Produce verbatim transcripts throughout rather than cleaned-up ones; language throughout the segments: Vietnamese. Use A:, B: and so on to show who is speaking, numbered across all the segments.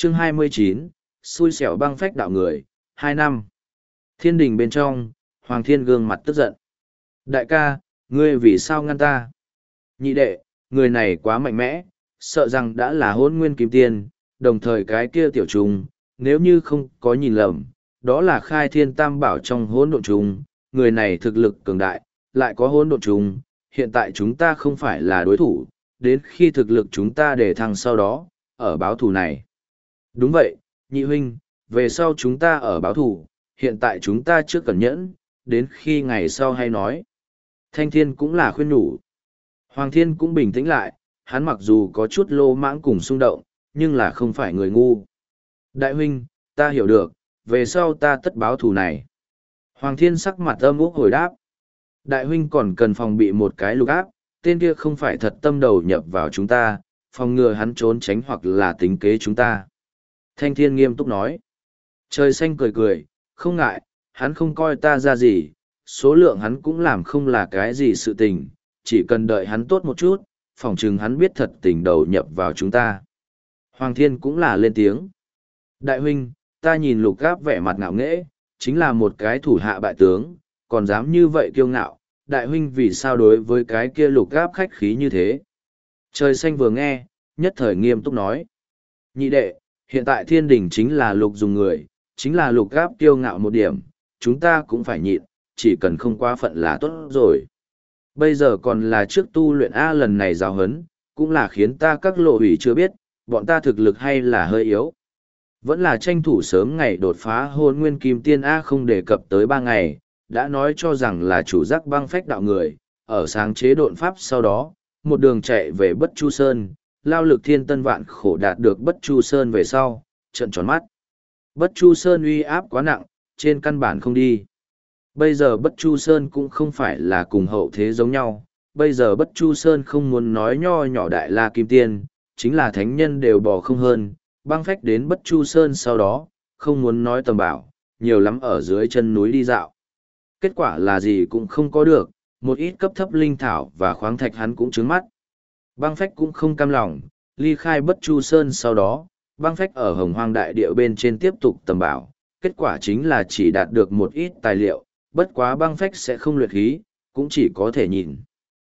A: chương hai mươi chín, xui xẻo băng phách đạo người, hai năm. Thiên đình bên trong, Hoàng Thiên gương mặt tức giận. Đại ca, ngươi vì sao ngăn ta? Nhị đệ, người này quá mạnh mẽ, sợ rằng đã là hôn nguyên kim tiên, đồng thời cái kia tiểu trùng, nếu như không có nhìn lầm, đó là khai thiên tam bảo trong hỗn độn trùng, người này thực lực cường đại, lại có hỗn độn trùng, hiện tại chúng ta không phải là đối thủ, đến khi thực lực chúng ta để thăng sau đó, ở báo thù này. Đúng vậy, nhị huynh, về sau chúng ta ở báo thù, hiện tại chúng ta chưa cần nhẫn, đến khi ngày sau hay nói. Thanh Thiên cũng là khuyên nhủ. Hoàng Thiên cũng bình tĩnh lại, hắn mặc dù có chút lô mãng cùng xung động, nhưng là không phải người ngu. Đại huynh, ta hiểu được, về sau ta tất báo thù này. Hoàng Thiên sắc mặt âm úc hồi đáp. Đại huynh còn cần phòng bị một cái lục áp, tên kia không phải thật tâm đầu nhập vào chúng ta, phòng ngừa hắn trốn tránh hoặc là tính kế chúng ta. Thanh Thiên nghiêm túc nói. Trời xanh cười cười, không ngại, hắn không coi ta ra gì, số lượng hắn cũng làm không là cái gì sự tình, chỉ cần đợi hắn tốt một chút, phỏng chừng hắn biết thật tình đầu nhập vào chúng ta. Hoàng Thiên cũng là lên tiếng. Đại huynh, ta nhìn lục gáp vẻ mặt ngạo nghễ, chính là một cái thủ hạ bại tướng, còn dám như vậy kiêu ngạo, đại huynh vì sao đối với cái kia lục gáp khách khí như thế. Trời xanh vừa nghe, nhất thời nghiêm túc nói. Nhị đệ, hiện tại thiên đình chính là lục dùng người, chính là lục gáp kiêu ngạo một điểm, chúng ta cũng phải nhịn, chỉ cần không quá phận là tốt rồi. Bây giờ còn là trước tu luyện A lần này giáo hấn, cũng là khiến ta các lộ hủy chưa biết, bọn ta thực lực hay là hơi yếu. Vẫn là tranh thủ sớm ngày đột phá hôn nguyên kim tiên A không đề cập tới ba ngày, đã nói cho rằng là chủ giác băng phách đạo người, ở sáng chế độn pháp sau đó, một đường chạy về Bất Chu Sơn, lao lực thiên tân vạn khổ đạt được Bất Chu Sơn về sau, trận tròn mắt. Bất Chu Sơn uy áp quá nặng, trên căn bản không đi. Bây giờ Bất Chu Sơn cũng không phải là cùng hậu thế giống nhau, bây giờ Bất Chu Sơn không muốn nói nho nhỏ đại la kim tiên, chính là thánh nhân đều bỏ không hơn, băng phách đến Bất Chu Sơn sau đó, không muốn nói tầm bảo, nhiều lắm ở dưới chân núi đi dạo. Kết quả là gì cũng không có được, một ít cấp thấp linh thảo và khoáng thạch hắn cũng trướng mắt. Băng phách cũng không cam lòng, ly khai Bất Chu Sơn sau đó, băng phách ở hồng hoang đại địa bên trên tiếp tục tầm bảo, kết quả chính là chỉ đạt được một ít tài liệu, bất quá băng phách sẽ không luyện khí, cũng chỉ có thể nhìn.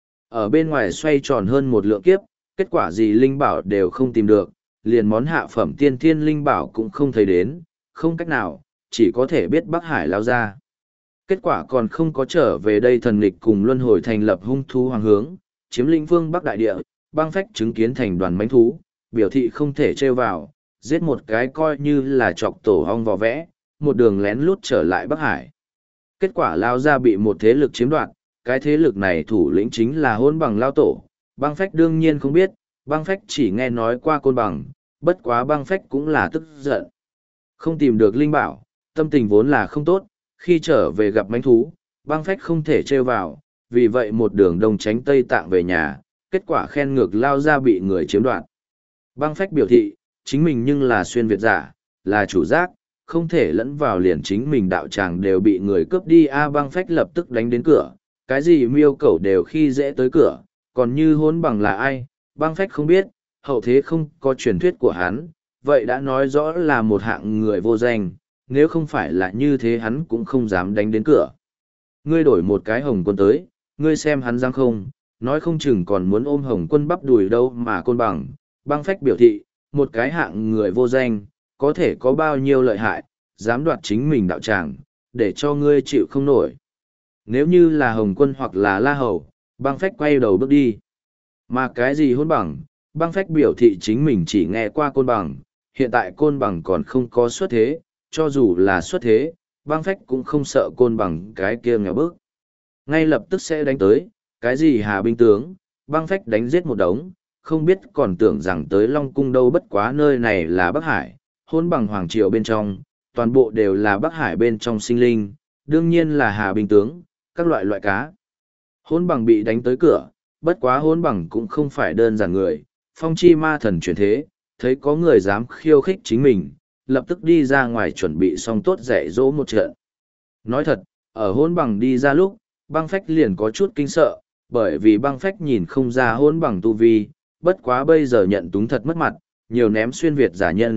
A: Ở bên ngoài xoay tròn hơn một lượng kiếp, kết quả gì linh bảo đều không tìm được, liền món hạ phẩm tiên thiên linh bảo cũng không thấy đến, không cách nào, chỉ có thể biết Bắc Hải lao ra. Kết quả còn không có trở về đây thần lịch cùng luân hồi thành lập hung thú hoàng hướng, chiếm linh phương Bắc Đại Địa, băng phách chứng kiến thành đoàn mánh thú, biểu thị không thể trêu vào, giết một cái coi như là chọc tổ hong vò vẽ, một đường lén lút trở lại Bắc Hải. Kết quả lao ra bị một thế lực chiếm đoạt, cái thế lực này thủ lĩnh chính là hôn bằng lao tổ, băng phách đương nhiên không biết, băng phách chỉ nghe nói qua côn bằng, bất quá băng phách cũng là tức giận. Không tìm được linh bảo, tâm tình vốn là không tốt, khi trở về gặp mánh thú, băng phách không thể trêu vào, vì vậy một đường đông tránh tây tạng về nhà, kết quả khen ngược lao ra bị người chiếm đoạt. Băng phách biểu thị, chính mình nhưng là xuyên Việt giả, là chủ giác, không thể lẫn vào liền chính mình đạo tràng đều bị người cướp đi. A băng phách lập tức đánh đến cửa, cái gì miêu cẩu đều khi dễ tới cửa, còn như hôn bằng là ai, băng phách không biết, hậu thế không có truyền thuyết của hắn, vậy đã nói rõ là một hạng người vô danh, nếu không phải là như thế hắn cũng không dám đánh đến cửa. Ngươi đổi một cái hồng quân tới, ngươi xem hắn dám không, nói không chừng còn muốn ôm hồng quân bắp đùi đâu mà côn bằng. Băng phách biểu thị, một cái hạng người vô danh, có thể có bao nhiêu lợi hại, dám đoạt chính mình đạo tràng, để cho ngươi chịu không nổi. Nếu như là hồng quân hoặc là la hầu, băng phách quay đầu bước đi. Mà cái gì hôn bằng, băng phách biểu thị chính mình chỉ nghe qua côn bằng, hiện tại côn bằng còn không có xuất thế, cho dù là xuất thế, băng phách cũng không sợ côn bằng cái kia nghèo bước. Ngay lập tức sẽ đánh tới, cái gì hà binh tướng, băng phách đánh giết một đống, không biết còn tưởng rằng tới Long Cung đâu, bất quá nơi này là Bắc Hải, hôn bằng hoàng triều bên trong, toàn bộ đều là Bắc Hải bên trong sinh linh, đương nhiên là hà binh tướng, các loại loại cá. Hôn bằng bị đánh tới cửa, bất quá hôn bằng cũng không phải đơn giản người, phong chi ma thần chuyển thế, thấy có người dám khiêu khích chính mình, lập tức đi ra ngoài chuẩn bị xong tốt dạy dỗ một trận. Nói thật, ở hôn bằng đi ra lúc, băng phách liền có chút kinh sợ, bởi vì băng phách nhìn không ra hôn bằng tu vi, bất quá bây giờ nhận túng thật mất mặt, nhiều ném xuyên Việt giả nhân,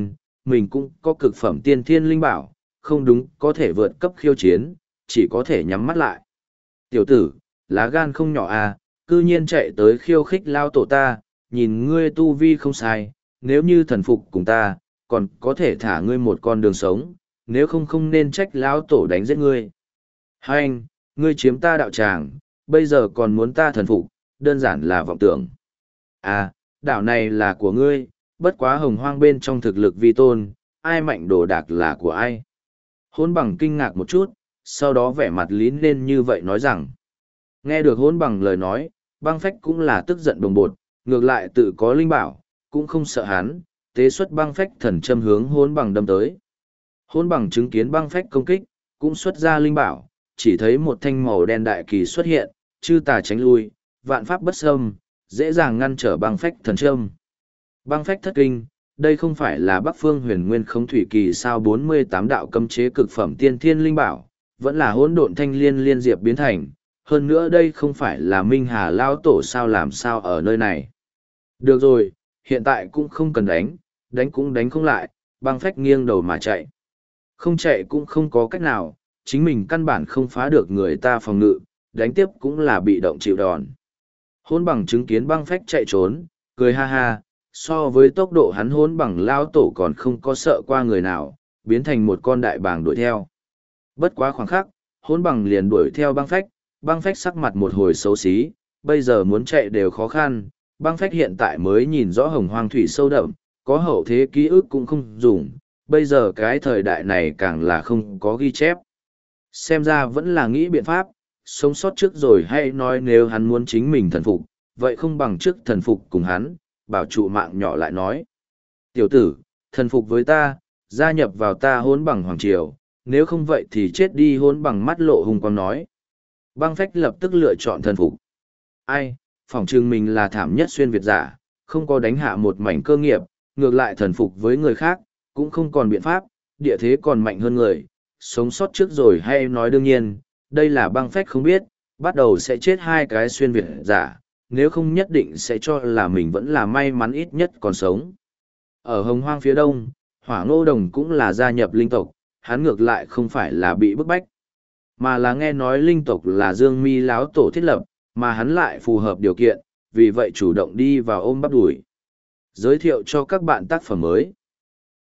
A: mình cũng có cực phẩm tiên thiên linh bảo, không đúng có thể vượt cấp khiêu chiến, chỉ có thể nhắm mắt lại. Tiểu tử, lá gan không nhỏ à, cư nhiên chạy tới khiêu khích lao tổ ta, nhìn ngươi tu vi không sai, nếu như thần phục cùng ta, còn có thể thả ngươi một con đường sống, nếu không không nên trách lão tổ đánh giết ngươi. Hai anh, ngươi chiếm ta đạo tràng, bây giờ còn muốn ta thần phục, đơn giản là vọng tưởng. À, đảo này là của ngươi, bất quá hồng hoang bên trong thực lực vi tôn, ai mạnh đồ đạc là của ai. Hôn bằng kinh ngạc một chút, sau đó vẻ mặt lín lên như vậy nói rằng. Nghe được hôn bằng lời nói, băng phách cũng là tức giận đồng bột, ngược lại tự có linh bảo, cũng không sợ hắn, tế xuất băng phách thần châm hướng hôn bằng đâm tới. Hôn bằng chứng kiến băng phách công kích, cũng xuất ra linh bảo, chỉ thấy một thanh màu đen đại kỳ xuất hiện, chư tà tránh lui, vạn pháp bất xâm, dễ dàng ngăn trở băng phách thần châm. Băng phách thất kinh, đây không phải là Bắc Phương Huyền Nguyên Khống Thủy Kỳ sao bốn mươi tám đạo cấm chế cực phẩm tiên thiên linh bảo, vẫn là hỗn độn thanh liên liên diệp biến thành, hơn nữa đây không phải là Minh Hà lao tổ sao làm sao ở nơi này. Được rồi, hiện tại cũng không cần đánh, đánh cũng đánh không lại, băng phách nghiêng đầu mà chạy. Không chạy cũng không có cách nào, chính mình căn bản không phá được người ta phòng ngự, đánh tiếp cũng là bị động chịu đòn. Hôn bằng chứng kiến băng phách chạy trốn, cười ha ha, so với tốc độ hắn hôn bằng lao tổ còn không có sợ qua người nào, biến thành một con đại bàng đuổi theo. Bất quá khoảng khắc, hôn bằng liền đuổi theo băng phách, băng phách sắc mặt một hồi xấu xí, bây giờ muốn chạy đều khó khăn, băng phách hiện tại mới nhìn rõ hồng hoang thủy sâu đậm, có hậu thế ký ức cũng không dùng, bây giờ cái thời đại này càng là không có ghi chép. Xem ra vẫn là nghĩ biện pháp, sống sót trước rồi hay nói nếu hắn muốn chính mình thần phục, vậy không bằng trước thần phục cùng hắn, bảo trụ mạng nhỏ lại nói. Tiểu tử, thần phục với ta, gia nhập vào ta hôn bằng hoàng triều, nếu không vậy thì chết đi hôn bằng mắt lộ hùng quang nói. Băng phách lập tức lựa chọn thần phục. Ai, phỏng chừng mình là thảm nhất xuyên Việt giả, không có đánh hạ một mảnh cơ nghiệp, ngược lại thần phục với người khác, cũng không còn biện pháp, địa thế còn mạnh hơn người, sống sót trước rồi hay nói đương nhiên, đây là băng phách không biết, bắt đầu sẽ chết hai cái xuyên Việt giả, nếu không nhất định sẽ cho là mình vẫn là may mắn ít nhất còn sống. Ở hồng hoang phía đông, hỏa ngô đồng cũng là gia nhập linh tộc, hắn ngược lại không phải là bị bức bách, mà là nghe nói linh tộc là Dương Mi láo tổ thiết lập, mà hắn lại phù hợp điều kiện, vì vậy chủ động đi vào ôm bắp đuổi. Giới thiệu cho các bạn tác phẩm mới.